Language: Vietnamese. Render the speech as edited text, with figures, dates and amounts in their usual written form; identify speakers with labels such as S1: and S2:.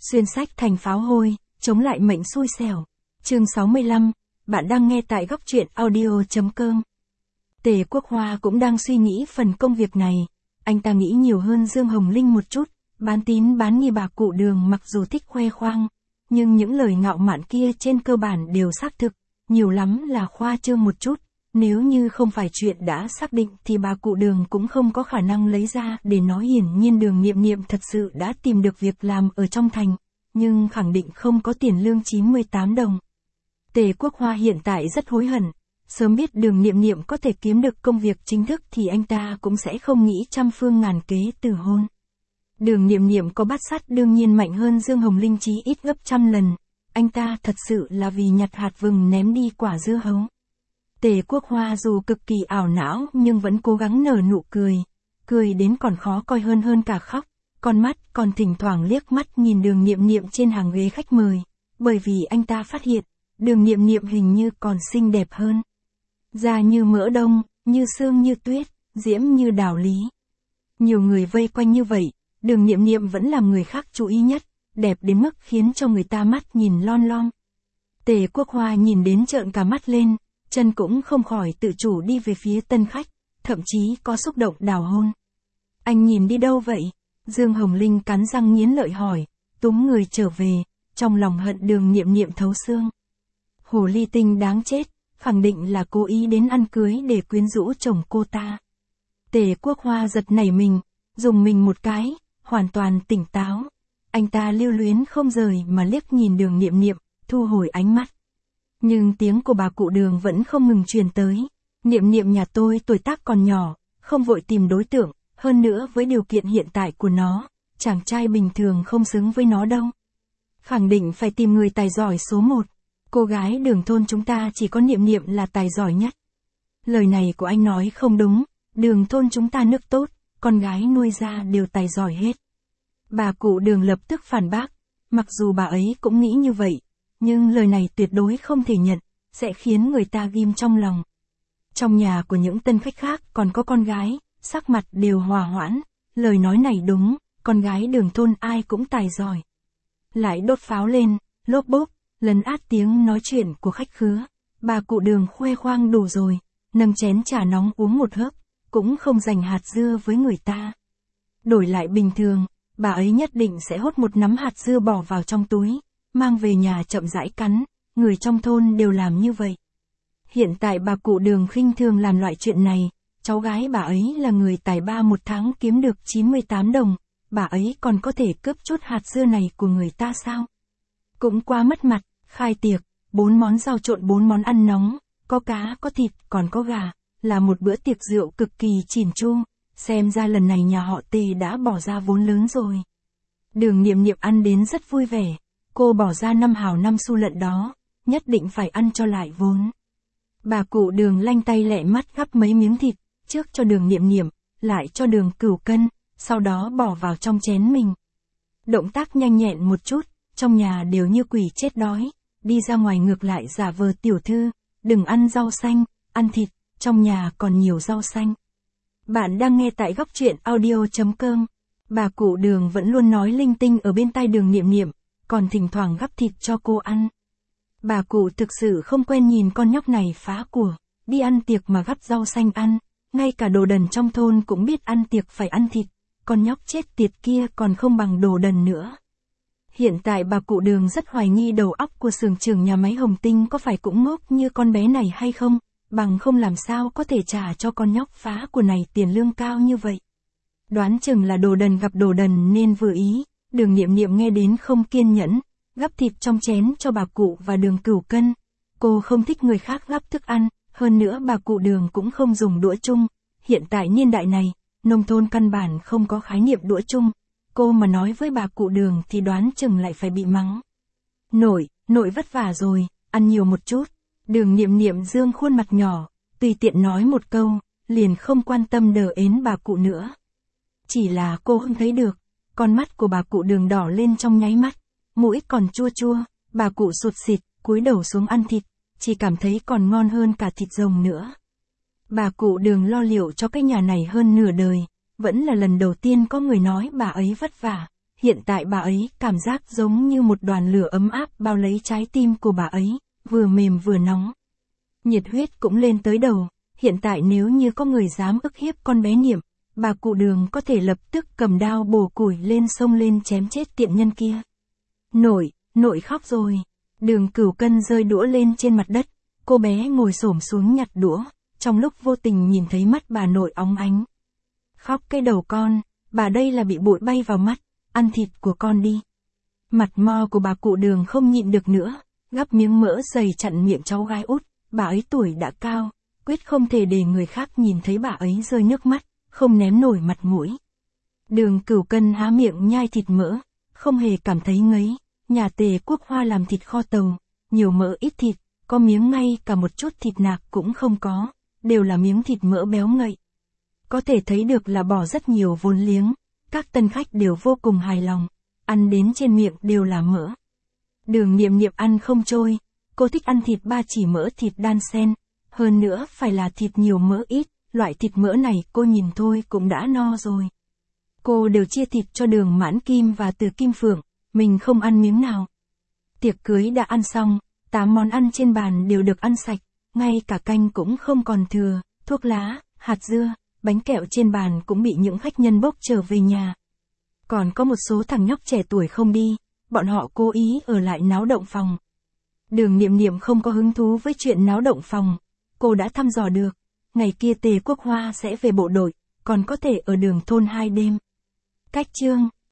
S1: Xuyên sách thành pháo hôi, chống lại mệnh xui xẻo. Chương 65, bạn đang nghe tại góc truyện audio.com. Tề Quốc Hoa cũng đang suy nghĩ phần công việc này. Anh ta nghĩ nhiều hơn Dương Hồng Linh một chút, bán tín bán nghi bà cụ Đường mặc dù thích khoe khoang, nhưng những lời ngạo mạn kia trên cơ bản đều xác thực, nhiều lắm là khoa trương một chút. Nếu như không phải chuyện đã xác định thì bà cụ Đường cũng không có khả năng lấy ra để nói. Hiển nhiên Đường Niệm Niệm thật sự đã tìm được việc làm ở trong thành, nhưng khẳng định không có tiền lương 98 đồng. Tề Quốc Hoa hiện tại rất hối hận, sớm biết Đường Niệm Niệm có thể kiếm được công việc chính thức thì anh ta cũng sẽ không nghĩ trăm phương ngàn kế từ hôn. Đường Niệm Niệm có bát sắt đương nhiên mạnh hơn Dương Hồng Linh chí ít gấp trăm lần, anh ta thật sự là vì nhặt hạt vừng ném đi quả dưa hấu. Tề Quốc Hoa dù cực kỳ ảo não nhưng vẫn cố gắng nở nụ cười, cười đến còn khó coi hơn cả khóc, con mắt còn thỉnh thoảng liếc mắt nhìn Đường Niệm Niệm trên hàng ghế khách mời, bởi vì anh ta phát hiện, Đường Niệm Niệm hình như còn xinh đẹp hơn. Da như mỡ đông, như sương như tuyết, diễm như đào lý. Nhiều người vây quanh như vậy, Đường Niệm Niệm vẫn làm người khác chú ý nhất, đẹp đến mức khiến cho người ta mắt nhìn lon lon. Tề Quốc Hoa nhìn đến trợn cả mắt lên, chân cũng không khỏi tự chủ đi về phía tân khách, thậm chí có xúc động đào hôn. Anh nhìn đi đâu vậy? Dương Hồng Linh cắn răng nghiến lợi hỏi, túm người trở về, trong lòng hận Đường Niệm Niệm thấu xương. Hồ ly tinh đáng chết, khẳng định là cố ý đến ăn cưới để quyến rũ chồng cô ta. Tề Quốc Hoa giật nảy mình, dùng mình một cái, hoàn toàn tỉnh táo. Anh ta lưu luyến không rời mà liếc nhìn Đường Niệm Niệm, thu hồi ánh mắt. Nhưng tiếng của bà cụ Đường vẫn không ngừng truyền tới. Niệm Niệm nhà tôi tuổi tác còn nhỏ, không vội tìm đối tượng, hơn nữa với điều kiện hiện tại của nó, chàng trai bình thường không xứng với nó đâu. Khẳng định phải tìm người tài giỏi số 1. Cô gái Đường thôn chúng ta chỉ có Niệm Niệm là tài giỏi nhất. Lời này của anh nói không đúng, Đường thôn chúng ta nước tốt, con gái nuôi ra đều tài giỏi hết. Bà cụ Đường lập tức phản bác, mặc dù bà ấy cũng nghĩ như vậy, nhưng lời này tuyệt đối không thể nhận, sẽ khiến người ta ghim trong lòng. Trong nhà của những tân khách khác còn có con gái, sắc mặt đều hòa hoãn, lời nói này đúng, con gái Đường thôn ai cũng tài giỏi. Lại đốt pháo lên, lốp bốp, lấn át tiếng nói chuyện của khách khứa. Bà cụ Đường khoe khoang đủ rồi, nâng chén trà nóng uống một hớp, cũng không dành hạt dưa với người ta. Đổi lại bình thường, bà ấy nhất định sẽ hốt một nắm hạt dưa bỏ vào trong túi, mang về nhà chậm rãi cắn, người trong thôn đều làm như vậy. Hiện tại bà cụ Đường khinh thường làm loại chuyện này, cháu gái bà ấy là người tài ba một tháng kiếm được 98 đồng, bà ấy còn có thể cướp chút hạt dưa này của người ta sao? Cũng quá mất mặt, khai tiệc, 4 món rau trộn 4 món ăn nóng, có cá, có thịt, còn có gà, là một bữa tiệc rượu cực kỳ chỉn chu, xem ra lần này nhà họ Tề đã bỏ ra vốn lớn rồi. Đường Niệm Niệm ăn đến rất vui vẻ, cô bỏ ra 5 hào 5 xu lận đó, nhất định phải ăn cho lại vốn. Bà cụ Đường lanh tay lẹ mắt gắp mấy miếng thịt, trước cho Đường Niệm Niệm, lại cho Đường Cửu Cân, sau đó bỏ vào trong chén mình. Động tác nhanh nhẹn một chút, trong nhà đều như quỷ chết đói, đi ra ngoài ngược lại giả vờ tiểu thư, đừng ăn rau xanh, ăn thịt, trong nhà còn nhiều rau xanh. Bạn đang nghe tại góc truyện audio.com. Bà cụ Đường vẫn luôn nói linh tinh ở bên tai Đường Niệm Niệm, còn thỉnh thoảng gắp thịt cho cô ăn. Bà cụ thực sự không quen nhìn con nhóc này phá của, đi ăn tiệc mà gắp rau xanh ăn, ngay cả đồ đần trong thôn cũng biết ăn tiệc phải ăn thịt, con nhóc chết tiệt kia còn không bằng đồ đần nữa. Hiện tại bà cụ Đường rất hoài nghi đầu óc của xưởng trưởng nhà máy Hồng Tinh có phải cũng ngốc như con bé này hay không, bằng không làm sao có thể trả cho con nhóc phá của này tiền lương cao như vậy. Đoán chừng là đồ đần gặp đồ đần nên vừa ý, Đường Niệm Niệm nghe đến không kiên nhẫn, gắp thịt trong chén cho bà cụ và Đường Cửu Cân. Cô không thích người khác gắp thức ăn, hơn nữa bà cụ Đường cũng không dùng đũa chung, hiện tại niên đại này, nông thôn căn bản không có khái niệm đũa chung. Cô mà nói với bà cụ Đường thì đoán chừng lại phải bị mắng. Nội vất vả rồi, ăn nhiều một chút. Đường Niệm Niệm dương khuôn mặt nhỏ, tùy tiện nói một câu, liền không quan tâm đờ ến bà cụ nữa. Chỉ là cô không thấy được, con mắt của bà cụ Đường đỏ lên trong nháy mắt, mũi còn chua chua, bà cụ sụt sịt, cúi đầu xuống ăn thịt, chỉ cảm thấy còn ngon hơn cả thịt rồng nữa. Bà cụ Đường lo liệu cho cái nhà này hơn nửa đời, vẫn là lần đầu tiên có người nói bà ấy vất vả, Hiện tại bà ấy cảm giác giống như một đoàn lửa ấm áp bao lấy trái tim của bà ấy, vừa mềm vừa nóng. Nhiệt huyết cũng lên tới đầu, hiện tại nếu như có người dám ức hiếp con bé Niệm, bà cụ Đường có thể lập tức cầm đao bổ củi lên xông lên chém chết tiện nhân kia. Nội khóc rồi. Đường Cửu Cân rơi đũa lên trên mặt đất, cô bé ngồi xổm xuống nhặt đũa, trong lúc vô tình nhìn thấy mắt bà nội óng ánh. Khóc cái đầu con, bà đây là bị bụi bay vào mắt, ăn thịt của con đi. Mặt mo của bà cụ Đường không nhịn được nữa, gắp miếng mỡ dày chặn miệng cháu gái út, bà ấy tuổi đã cao, quyết không thể để người khác nhìn thấy bà ấy rơi nước mắt, không ném nổi mặt mũi. Đường Cửu Cân há miệng nhai thịt mỡ, không hề cảm thấy ngấy, nhà Tề Quốc Hoa làm thịt kho tàu, nhiều mỡ ít thịt, có miếng ngay cả một chút thịt nạc cũng không có, đều là miếng thịt mỡ béo ngậy. Có thể thấy được là bỏ rất nhiều vốn liếng, các tân khách đều vô cùng hài lòng, ăn đến trên miệng đều là mỡ. Đường Niệm Niệm ăn không trôi, cô thích ăn thịt ba chỉ mỡ thịt đan xen, hơn nữa phải là thịt nhiều mỡ ít, loại thịt mỡ này cô nhìn thôi cũng đã no rồi. Cô đều chia thịt cho Đường Mãn Kim và Từ Kim Phượng, mình không ăn miếng nào. Tiệc cưới đã ăn xong, 8 món ăn trên bàn đều được ăn sạch, ngay cả canh cũng không còn thừa, thuốc lá, hạt dưa, bánh kẹo trên bàn cũng bị những khách nhân bốc trở về nhà. Còn có một số thằng nhóc trẻ tuổi không đi, bọn họ cố ý ở lại náo động phòng. Đường Niệm Niệm không có hứng thú với chuyện náo động phòng, cô đã thăm dò được, ngày kia Tề Quốc Hoa sẽ về bộ đội, còn có thể ở Đường thôn 2 đêm. Cách chương